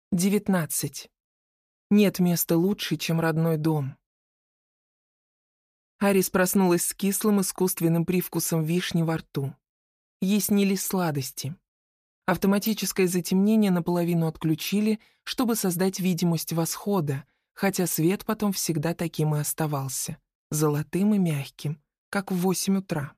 19. Нет места лучше, чем родной дом. Арис проснулась с кислым искусственным привкусом вишни во рту. Ей снились сладости. Автоматическое затемнение наполовину отключили, чтобы создать видимость восхода, хотя свет потом всегда таким и оставался, золотым и мягким, как в 8 утра.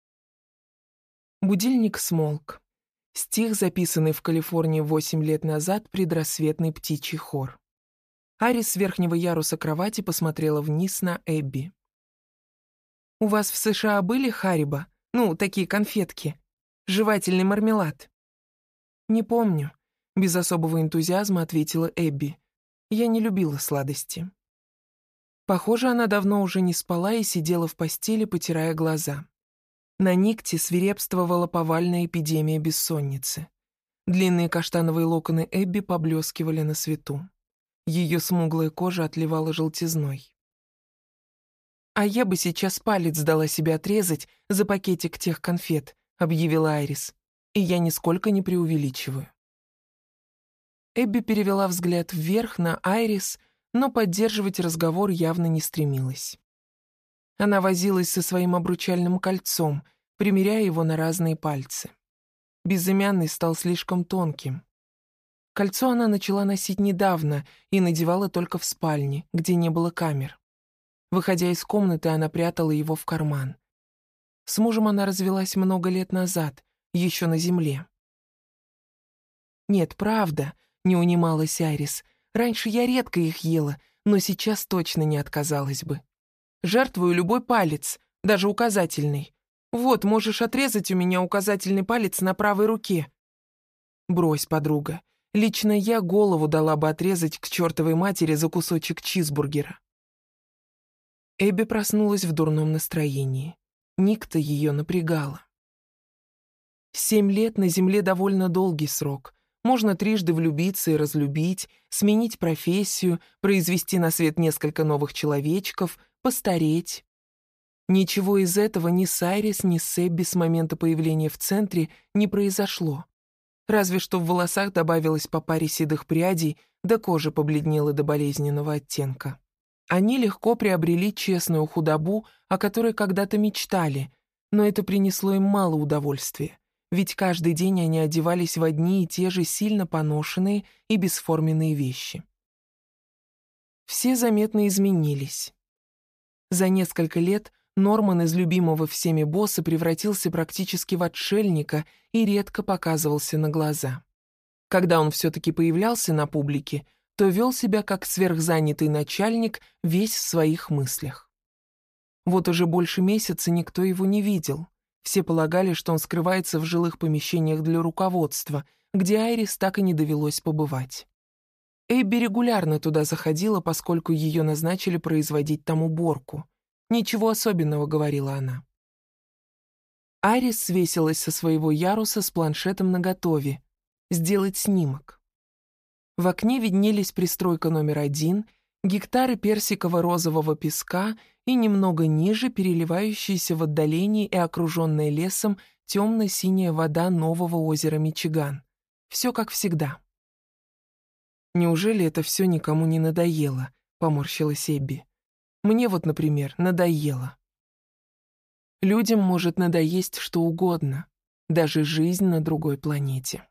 Будильник смолк. Стих, записанный в Калифорнии 8 лет назад, предрассветный птичий хор. Арис с верхнего яруса кровати посмотрела вниз на Эбби. «У вас в США были Харибо? Ну, такие конфетки. Жевательный мармелад?» «Не помню», — без особого энтузиазма ответила Эбби. «Я не любила сладости». Похоже, она давно уже не спала и сидела в постели, потирая глаза. На Никте свирепствовала повальная эпидемия бессонницы. Длинные каштановые локоны Эбби поблескивали на свету. Ее смуглая кожа отливала желтизной. «А я бы сейчас палец дала себе отрезать за пакетик тех конфет», — объявила Айрис. «И я нисколько не преувеличиваю». Эбби перевела взгляд вверх на Айрис, но поддерживать разговор явно не стремилась. Она возилась со своим обручальным кольцом, примеряя его на разные пальцы. Безымянный стал слишком тонким. Кольцо она начала носить недавно и надевала только в спальне, где не было камер. Выходя из комнаты, она прятала его в карман. С мужем она развелась много лет назад, еще на земле. «Нет, правда», — не унималась Айрис, — «раньше я редко их ела, но сейчас точно не отказалась бы. Жертвую любой палец, даже указательный. Вот, можешь отрезать у меня указательный палец на правой руке». «Брось, подруга, лично я голову дала бы отрезать к чертовой матери за кусочек чизбургера». Эбби проснулась в дурном настроении. Никта ее напрягала. 7 лет на земле довольно долгий срок. Можно трижды влюбиться и разлюбить, сменить профессию, произвести на свет несколько новых человечков, постареть. Ничего из этого ни с Айрис, ни с Эбби с момента появления в центре не произошло. Разве что в волосах добавилось по паре седых прядей, да кожа побледнела до болезненного оттенка. Они легко приобрели честную худобу, о которой когда-то мечтали, но это принесло им мало удовольствия, ведь каждый день они одевались в одни и те же сильно поношенные и бесформенные вещи. Все заметно изменились. За несколько лет Норман из любимого всеми босса превратился практически в отшельника и редко показывался на глаза. Когда он все-таки появлялся на публике, то вел себя как сверхзанятый начальник, весь в своих мыслях. Вот уже больше месяца никто его не видел. Все полагали, что он скрывается в жилых помещениях для руководства, где Айрис так и не довелось побывать. Эбби регулярно туда заходила, поскольку ее назначили производить там уборку. «Ничего особенного», — говорила она. Айрис свесилась со своего яруса с планшетом наготове. Сделать снимок. В окне виднелись пристройка номер 1, гектары персиково-розового песка и немного ниже переливающаяся в отдалении и окруженная лесом темно-синяя вода нового озера Мичиган. Все как всегда. «Неужели это все никому не надоело?» — поморщилась Эбби. «Мне вот, например, надоело». Людям может надоесть что угодно, даже жизнь на другой планете.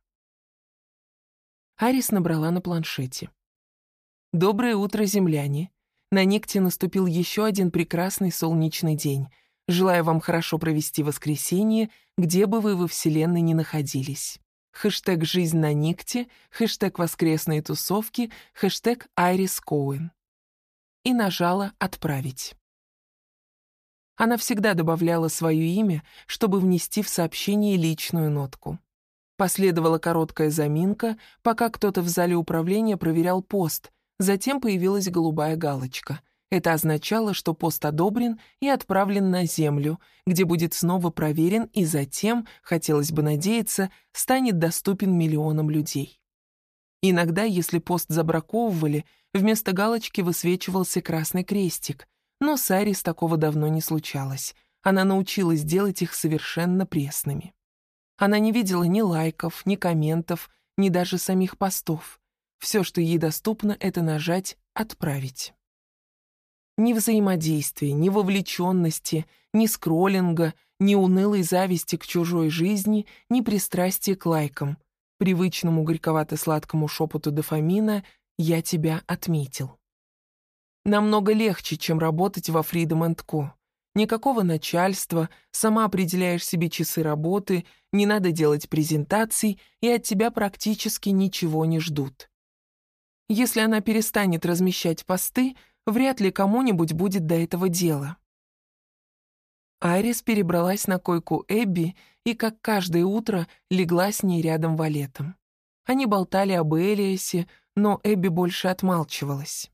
Арис набрала на планшете. «Доброе утро, земляне. На Никте наступил еще один прекрасный солнечный день. Желаю вам хорошо провести воскресенье, где бы вы во Вселенной ни находились. Хэштег «Жизнь на Никте», хэштег «Воскресные тусовки», хэштег «Айрис Коуэн». И нажала «Отправить». Она всегда добавляла свое имя, чтобы внести в сообщение личную нотку. Последовала короткая заминка, пока кто-то в зале управления проверял пост, затем появилась голубая галочка. Это означало, что пост одобрен и отправлен на Землю, где будет снова проверен и затем, хотелось бы надеяться, станет доступен миллионам людей. Иногда, если пост забраковывали, вместо галочки высвечивался красный крестик, но с Айрис такого давно не случалось. Она научилась делать их совершенно пресными. Она не видела ни лайков, ни комментов, ни даже самих постов. Все, что ей доступно, это нажать «Отправить». Ни взаимодействия, ни вовлеченности, ни скроллинга, ни унылой зависти к чужой жизни, ни пристрастия к лайкам, привычному горьковато-сладкому шепоту дофамина «Я тебя отметил». Намного легче, чем работать во Freedom & Co. Никакого начальства, сама определяешь себе часы работы, не надо делать презентаций, и от тебя практически ничего не ждут. Если она перестанет размещать посты, вряд ли кому-нибудь будет до этого дела. Айрис перебралась на койку Эбби и, как каждое утро, легла с ней рядом валетом. Они болтали об Элиасе, но Эбби больше отмалчивалась.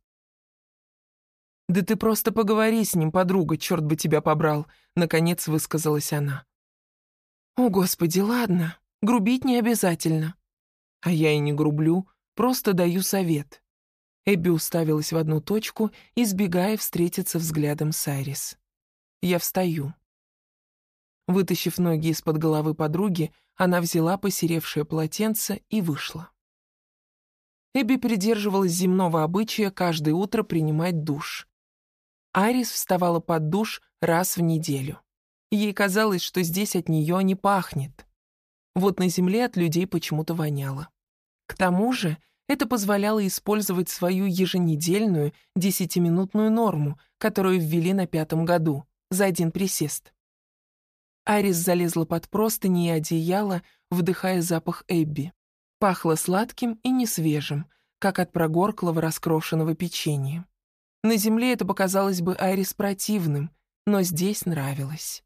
«Да ты просто поговори с ним, подруга, черт бы тебя побрал», — наконец высказалась она. «О, Господи, ладно, грубить не обязательно». «А я и не грублю, просто даю совет». Эбби уставилась в одну точку, избегая встретиться взглядом с Айрис. «Я встаю». Вытащив ноги из-под головы подруги, она взяла посеревшее полотенце и вышла. Эбби придерживалась земного обычая каждое утро принимать душ. Айрис вставала под душ раз в неделю. Ей казалось, что здесь от нее не пахнет. Вот на земле от людей почему-то воняло. К тому же это позволяло использовать свою еженедельную 10-минутную норму, которую ввели на 5-м году, за один присест. Айрис залезла под простыни и одеяло, вдыхая запах Эбби. Пахло сладким и несвежим, как от прогорклого раскрошенного печенья. На земле это показалось бы Айрис противным, но здесь нравилось.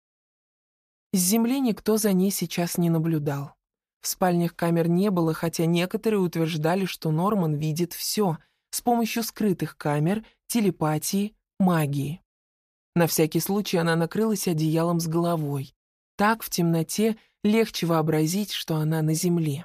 С земли никто за ней сейчас не наблюдал. В спальнях камер не было, хотя некоторые утверждали, что Норман видит все с помощью скрытых камер, телепатии, магии. На всякий случай она накрылась одеялом с головой. Так в темноте легче вообразить, что она на земле.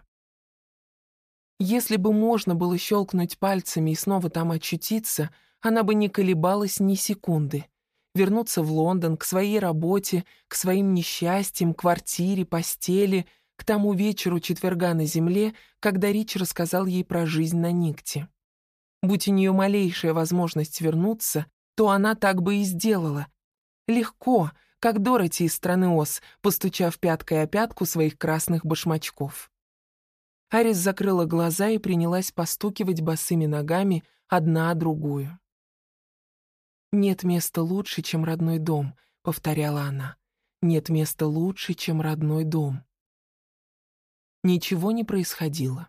Если бы можно было щелкнуть пальцами и снова там очутиться, она бы не колебалась ни секунды. Вернуться в Лондон, к своей работе, к своим несчастьям, квартире, постели, к тому вечеру четверга на земле, когда Рич рассказал ей про жизнь на Никте. Будь у нее малейшая возможность вернуться, то она так бы и сделала. Легко, как Дороти из «Страны Оз», постучав пяткой о пятку своих красных башмачков. Айрис закрыла глаза и принялась постукивать босыми ногами одна о другую. «Нет места лучше, чем родной дом», — повторяла она. «Нет места лучше, чем родной дом». Ничего не происходило.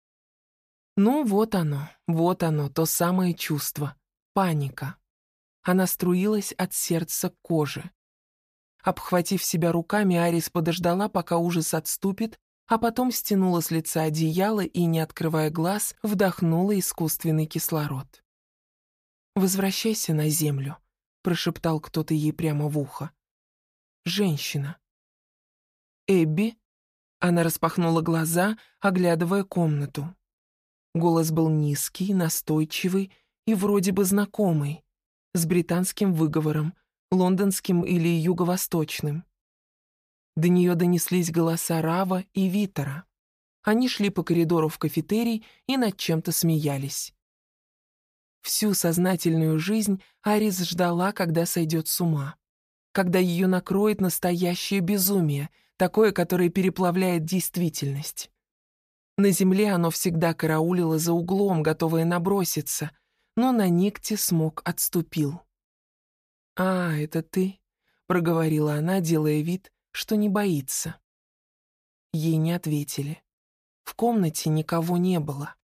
Ну, вот оно, то самое чувство — паника. Она струилась от сердца к коже. Обхватив себя руками, Айрис подождала, пока ужас отступит, а потом стянула с лица одеяло и, не открывая глаз, вдохнула искусственный кислород. «Возвращайся на землю», — прошептал кто-то ей прямо в ухо. «Женщина». «Эбби?» Она распахнула глаза, оглядывая комнату. Голос был низкий, настойчивый и вроде бы знакомый, с британским выговором, лондонским или юго-восточным. До нее донеслись голоса Рава и Витера. Они шли по коридору в кафетерий и над чем-то смеялись. Всю сознательную жизнь Айрис ждала, когда сойдет с ума. Когда ее накроет настоящее безумие, такое, которое переплавляет действительность. На земле оно всегда караулило за углом, готовое наброситься, но на Никте смог отступил. «А, это ты?» — проговорила она, делая вид, что не боится. Ей не ответили. В комнате никого не было.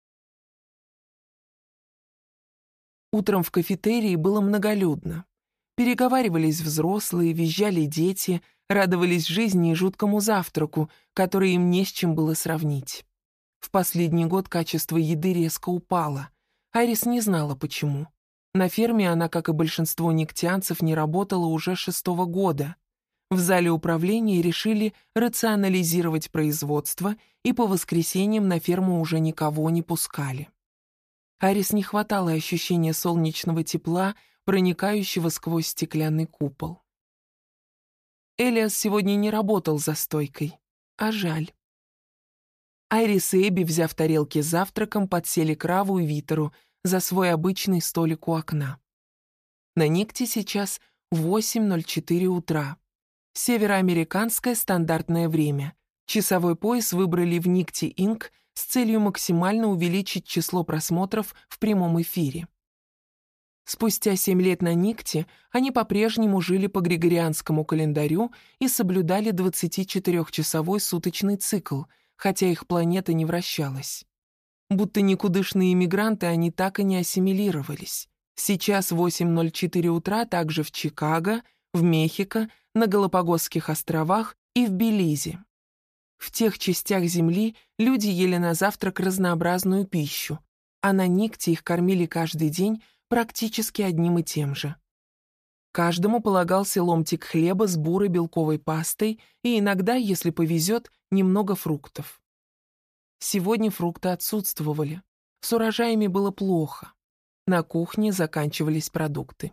Утром в кафетерии было многолюдно. Переговаривались взрослые, визжали дети, радовались жизни и жуткому завтраку, который им не с чем было сравнить. В последний год качество еды резко упало. Айрис не знала, почему. На ферме она, как и большинство никтианцев, не работала уже 6-го года. В зале управления решили рационализировать производство, и по воскресеньям на ферму уже никого не пускали. Айрис не хватало ощущения солнечного тепла, проникающего сквозь стеклянный купол. Элиас сегодня не работал за стойкой, а жаль. Айрис и Эбби, взяв тарелки с завтраком, подсели к Раву и Витеру за свой обычный столик у окна. На Никте сейчас 8:04 утра. Североамериканское стандартное время. Часовой пояс выбрали в Никте Инк с целью максимально увеличить число просмотров в прямом эфире. Спустя 7 лет на Никте они по-прежнему жили по григорианскому календарю и соблюдали 24-часовой суточный цикл, хотя их планета не вращалась. Будто никудышные иммигранты, они так и не ассимилировались. Сейчас 8:04 утра также в Чикаго, в Мехико, на Галапагосских островах и в Белизе. В тех частях Земли люди ели на завтрак разнообразную пищу, а на Никте их кормили каждый день практически одним и тем же. Каждому полагался ломтик хлеба с бурой белковой пастой и иногда, если повезет, немного фруктов. Сегодня фрукты отсутствовали. С урожаями было плохо. На кухне заканчивались продукты.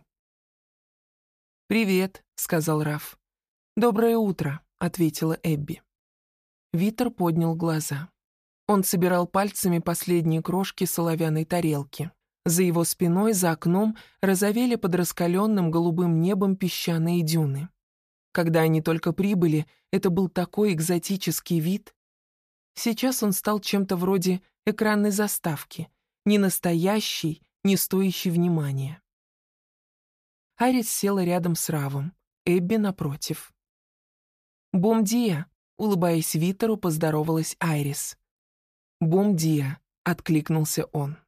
«Привет», — сказал Раф. «Доброе утро», — ответила Эбби. Витер поднял глаза. Он собирал пальцами последние крошки с оловянной тарелки. За его спиной, за окном, розовели под раскаленным голубым небом песчаные дюны. Когда они только прибыли, это был такой экзотический вид. Сейчас он стал чем-то вроде экранной заставки, не настоящий, не стоящий внимания. Айрис села рядом с Равом, Эбби напротив. «Бом-дия», — улыбаясь Витеру, поздоровалась Айрис. «Бом-дия», — откликнулся он.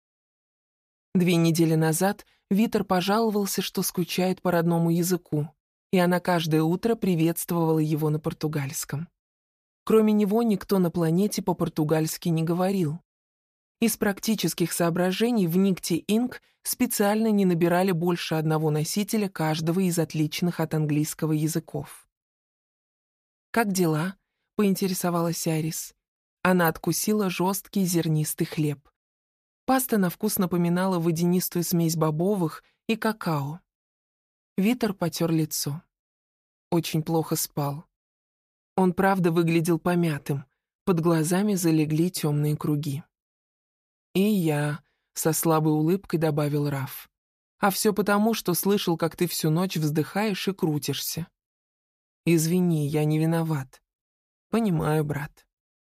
2 недели назад Витер пожаловался, что скучает по родному языку, и она каждое утро приветствовала его на португальском. Кроме него никто на планете по-португальски не говорил. Из практических соображений в Никте Инк специально не набирали больше одного носителя каждого из отличных от английского языков. «Как дела?» — поинтересовалась Айрис. Она откусила жесткий зернистый хлеб. Паста на вкус напоминала водянистую смесь бобовых и какао. Витер потер лицо. Очень плохо спал. Он правда выглядел помятым, под глазами залегли темные круги. «И я», — со слабой улыбкой добавил Раф. «А все потому, что слышал, как ты всю ночь вздыхаешь и крутишься». «Извини, я не виноват». «Понимаю, брат».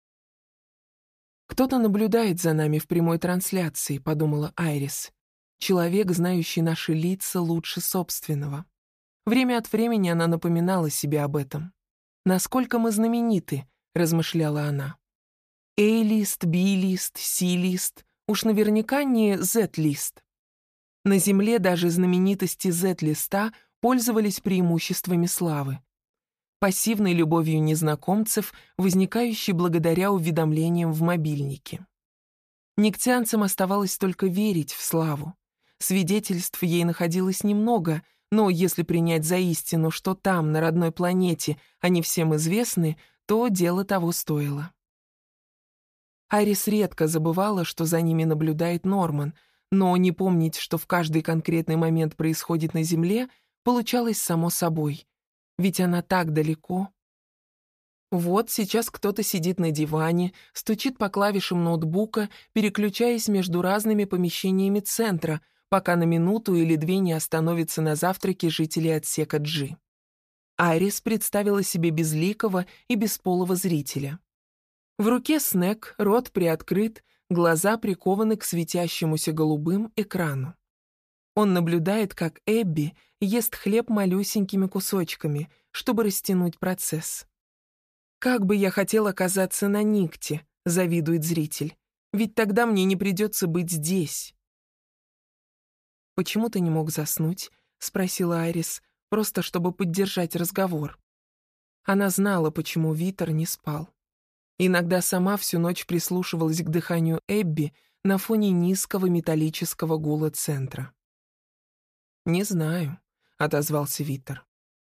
«Кто-то наблюдает за нами в прямой трансляции», — подумала Айрис. «Человек, знающий наши лица лучше собственного». Время от времени она напоминала себе об этом. «Насколько мы знамениты», — размышляла она. «A-лист, B-лист, C-лист, уж наверняка не Z-лист». На Земле даже знаменитости Z-листа пользовались преимуществами славы. Пассивной любовью незнакомцев, возникающей благодаря уведомлениям в мобильнике. Никтянцам оставалось только верить в славу. Свидетельств ей находилось немного, но если принять за истину, что там, на родной планете, они всем известны, то дело того стоило. Айрис редко забывала, что за ними наблюдает Норман, но не помнить, что в каждый конкретный момент происходит на Земле, получалось само собой. Ведь она так далеко. Вот сейчас кто-то сидит на диване, стучит по клавишам ноутбука, переключаясь между разными помещениями центра, пока на минуту или 2 не остановится на завтраке жителей отсека G. Айрис представила себе безликого и бесполого зрителя. В руке снэк, рот приоткрыт, глаза прикованы к светящемуся голубым экрану. Он наблюдает, как Эбби ест хлеб малюсенькими кусочками, чтобы растянуть процесс. «Как бы я хотел оказаться на Никте», — завидует зритель, «ведь тогда мне не придется быть здесь». «Почему ты не мог заснуть?» — спросила Айрис, просто чтобы поддержать разговор. Она знала, почему Витер не спал. Иногда сама всю ночь прислушивалась к дыханию Эбби на фоне низкого металлического гула центра. «Не знаю», — отозвался Витер.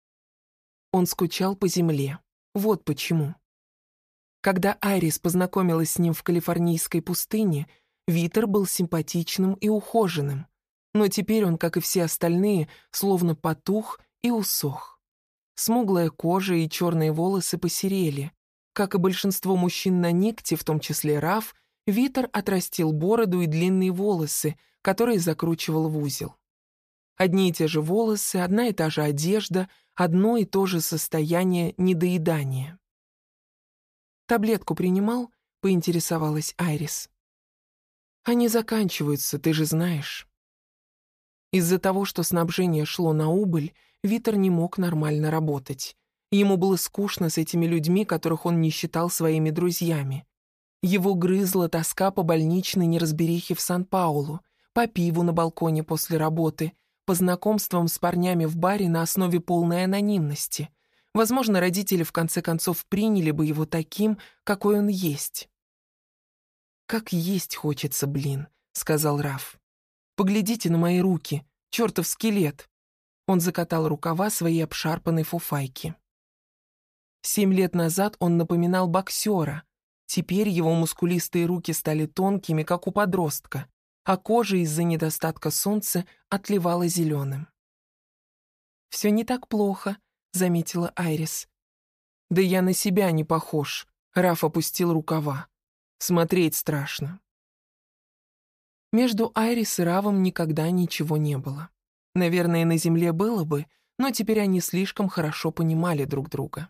Он скучал по земле. Вот почему. Когда Айрис познакомилась с ним в калифорнийской пустыне, Витер был симпатичным и ухоженным, но теперь он, как и все остальные, словно потух и усох. Смуглая кожа и черные волосы посерели, Как и большинство мужчин на Никте, в том числе Раф, Витер отрастил бороду и длинные волосы, которые закручивал в узел. Одни и те же волосы, одна и та же одежда, одно и то же состояние недоедания. «Таблетку принимал?» — поинтересовалась Айрис. «Они заканчиваются, ты же знаешь». Из-за того, что снабжение шло на убыль, Витер не мог нормально работать. Ему было скучно с этими людьми, которых он не считал своими друзьями. Его грызла тоска по больничной неразберихе в Сан-Паулу, по пиву на балконе после работы, по знакомствам с парнями в баре на основе полной анонимности. Возможно, родители в конце концов приняли бы его таким, какой он есть. «Как есть хочется, блин», — сказал Раф. «Поглядите на мои руки, чертов скелет». Он закатал рукава своей обшарпанной фуфайки. 7 лет назад он напоминал боксера. Теперь его мускулистые руки стали тонкими, как у подростка, а кожа из-за недостатка солнца отливала зеленым. «Все не так плохо», — заметила Айрис. «Да я на себя не похож», — Раф опустил рукава. «Смотреть страшно». Между Айрис и Равом никогда ничего не было. Наверное, на земле было бы, но теперь они слишком хорошо понимали друг друга.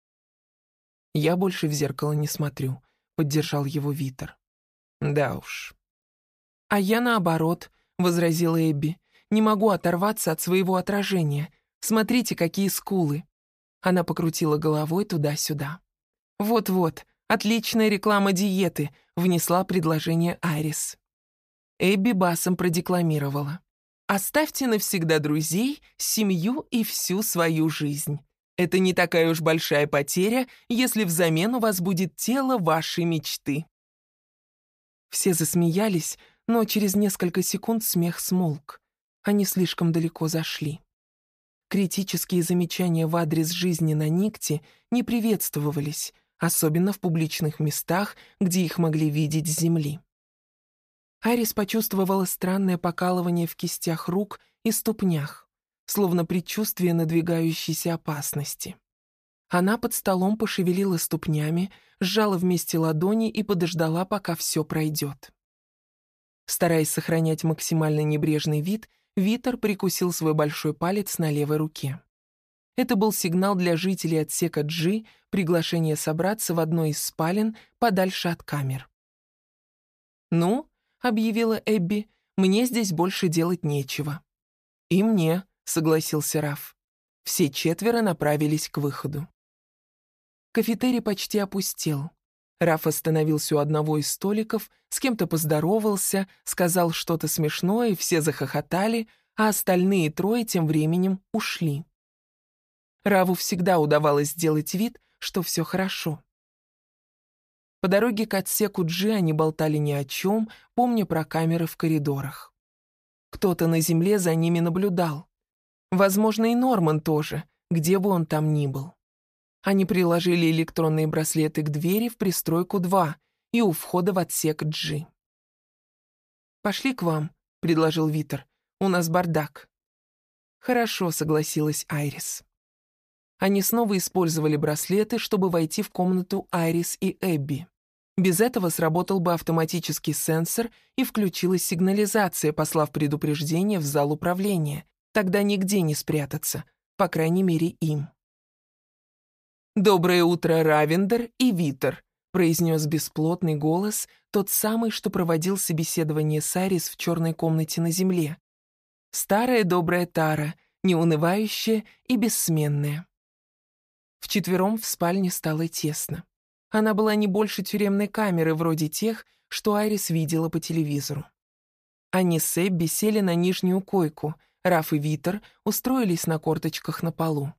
«Я больше в зеркало не смотрю», — поддержал его Витер. «Да уж». «А я наоборот», — возразила Эбби. «Не могу оторваться от своего отражения. Смотрите, какие скулы». Она покрутила головой туда-сюда. «Вот-вот, отличная реклама диеты», — внесла предложение Айрис. Эбби басом продекламировала. «Оставьте навсегда друзей, семью и всю свою жизнь. Это не такая уж большая потеря, если взамен у вас будет тело вашей мечты». Все засмеялись, но через несколько секунд смех смолк. Они слишком далеко зашли. Критические замечания в адрес жизни на Никте не приветствовались, особенно в публичных местах, где их могли видеть с земли. Айрис почувствовала странное покалывание в кистях рук и ступнях, словно предчувствие надвигающейся опасности. Она под столом пошевелила ступнями, сжала вместе ладони и подождала, пока все пройдет. Стараясь сохранять максимально небрежный вид, Витер прикусил свой большой палец на левой руке. Это был сигнал для жителей отсека G, приглашение собраться в одной из спален подальше от камер. «Ну», — объявила Эбби, — «мне здесь больше делать нечего». «И мне», — согласился Раф. Все 4 направились к выходу. Кафетерий почти опустел. Раф остановился у одного из столиков, с кем-то поздоровался, сказал что-то смешное, все захохотали, а остальные 3 тем временем ушли. Раву всегда удавалось сделать вид, что все хорошо. По дороге к отсеку G они болтали ни о чем, помня про камеры в коридорах. Кто-то на земле за ними наблюдал. Возможно, и Норман тоже, где бы он там ни был. Они приложили электронные браслеты к двери в пристройку 2 и у входа в отсек G. «Пошли к вам», — предложил Витер. «У нас бардак». «Хорошо», — согласилась Айрис. Они снова использовали браслеты, чтобы войти в комнату Айрис и Эбби. Без этого сработал бы автоматический сенсор и включилась сигнализация, послав предупреждение в зал управления. Тогда нигде не спрятаться, по крайней мере, им. «Доброе утро, Равендер и Витер», — произнес бесплотный голос, тот самый, что проводил собеседование с Айрис в черной комнате на земле. Старая добрая Тара, неунывающая и бессменная. Вчетвером в спальне стало тесно. Она была не больше тюремной камеры, вроде тех, что Айрис видела по телевизору. Они с Эбби сели на нижнюю койку, Раф и Витер устроились на корточках на полу.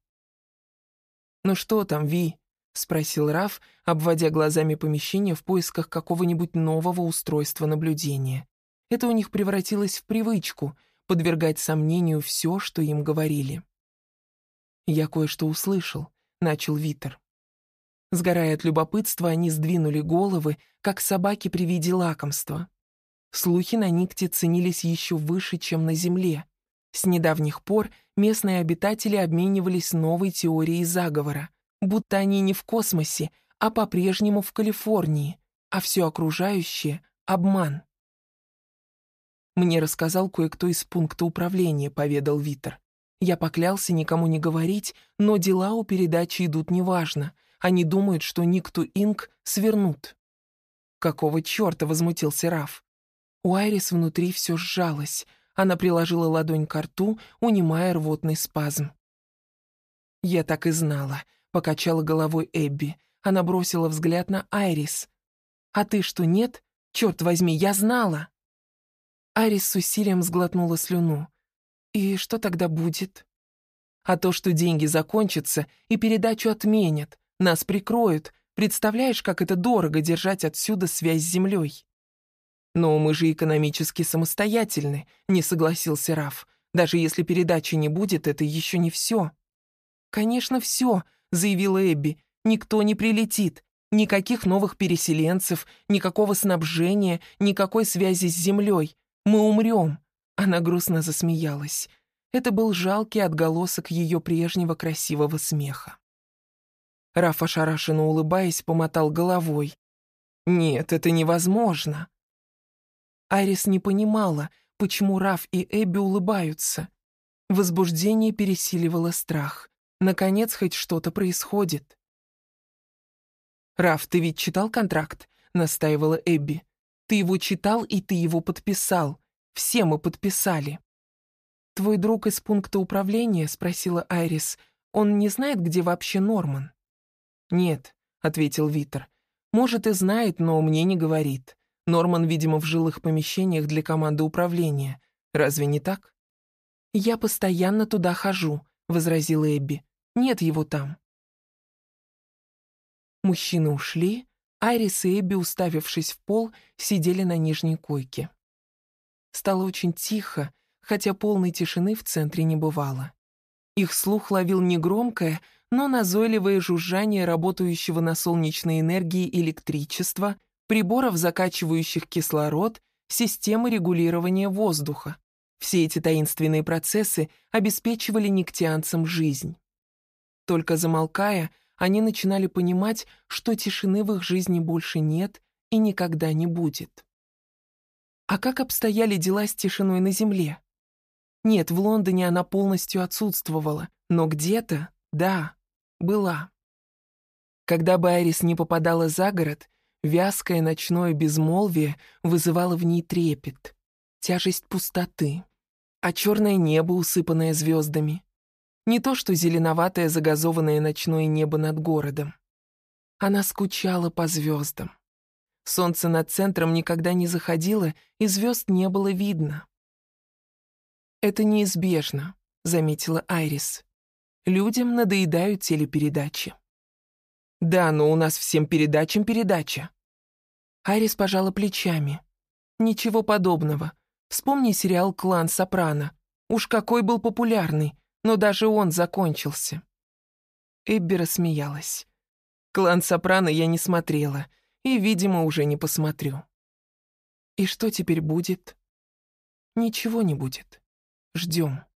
«Ну что там, Ви?» — спросил Раф, обводя глазами помещение в поисках какого-нибудь нового устройства наблюдения. Это у них превратилось в привычку — подвергать сомнению все, что им говорили. «Я кое-что услышал», — начал Витер. Сгорая от любопытства, они сдвинули головы, как собаки при виде лакомства. Слухи на Никте ценились еще выше, чем на Земле. С недавних пор местные обитатели обменивались новой теорией заговора, будто они не в космосе, а по-прежнему в Калифорнии, а все окружающее — обман. «Мне рассказал кое-кто из пункта управления», — поведал Витер. «Я поклялся никому не говорить, но дела у передачи идут неважно. Они думают, что Никту Инк свернут». «Какого черта?» — возмутился Раф. У Айрис внутри все сжалось. Она приложила ладонь к рту, унимая рвотный спазм. «Я так и знала», — покачала головой Эбби. Она бросила взгляд на Айрис. «А ты что, нет? Черт возьми, я знала!» Айрис с усилием сглотнула слюну. «И что тогда будет?» «А то, что деньги закончатся и передачу отменят, нас прикроют. Представляешь, как это дорого держать отсюда связь с землей?» «Но мы же экономически самостоятельны», — не согласился Раф. «Даже если передачи не будет, это еще не все». «Конечно, все», — заявила Эбби. «Никто не прилетит. Никаких новых переселенцев, никакого снабжения, никакой связи с землей. Мы умрем». Она грустно засмеялась. Это был жалкий отголосок ее прежнего красивого смеха. Раф, ошарашенно улыбаясь, помотал головой. «Нет, это невозможно». Айрис не понимала, почему Раф и Эбби улыбаются. Возбуждение пересиливало страх. Наконец, хоть что-то происходит. «Раф, ты ведь читал контракт?» — настаивала Эбби. «Ты его читал, и ты его подписал. Все мы подписали». «Твой друг из пункта управления?» — спросила Айрис. «Он не знает, где вообще Норман?» «Нет», — ответил Витер. «Может, и знает, но мне не говорит. Норман, видимо, в жилых помещениях для команды управления. Разве не так?» «Я постоянно туда хожу», — возразила Эбби. «Нет его там». Мужчины ушли, Айрис и Эбби, уставившись в пол, сидели на нижней койке. Стало очень тихо, хотя полной тишины в центре не бывало. Их слух ловил негромкое, но назойливое жужжание работающего на солнечной энергии электричества, приборов, закачивающих кислород, системы регулирования воздуха. Все эти таинственные процессы обеспечивали нектианцам жизнь. Только замолкая, они начинали понимать, что тишины в их жизни больше нет и никогда не будет. А как обстояли дела с тишиной на Земле? Нет, в Лондоне она полностью отсутствовала, но где-то, да, была. Когда бы Айрис не попадала за город, вязкое ночное безмолвие вызывало в ней трепет, тяжесть пустоты, а черное небо, усыпанное звездами. Не то что зеленоватое загазованное ночное небо над городом. Она скучала по звездам. Солнце над центром никогда не заходило, и звезд не было видно. «Это неизбежно», — заметила Айрис. «Людям надоедают телепередачи». «Да, но у нас всем передачам передача». Айрис пожала плечами. «Ничего подобного. Вспомни сериал «Клан Сопрано». Уж какой был популярный, но даже он закончился». Эбби рассмеялась. «Клан Сопрано» я не смотрела, и, видимо, уже не посмотрю. «И что теперь будет?» «Ничего не будет. Ждем».